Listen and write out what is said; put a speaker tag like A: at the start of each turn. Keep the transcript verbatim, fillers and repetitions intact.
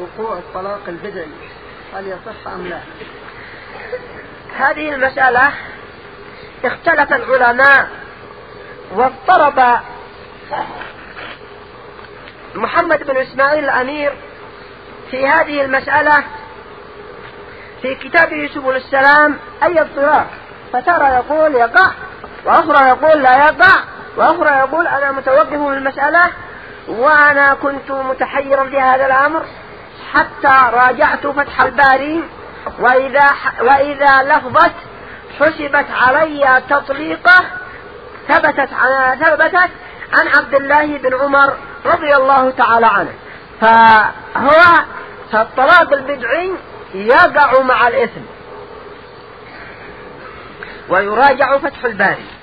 A: وقوع الطلاق البدعي، هل يصح أم لا؟
B: هذه المسألة اختلف العلماء، واضطرب محمد بن إسماعيل الأمير في هذه المسألة في كتابه سبل السلام أي اضطراب، فترى يقول يقع، وأخرى يقول لا يقع، وأخرى يقول أنا متوقف في المسألة، وأنا كنت متحيرا في هذا الأمر حتى راجعت فتح الباري، وإذا, وإذا لفظت حسبت علي تطليقة ثبتت عن, ثبتت عن عبد الله بن عمر رضي الله تعالى عنه. فهو الطلاق البدعي يقع مع الإثم، ويراجع فتح الباري.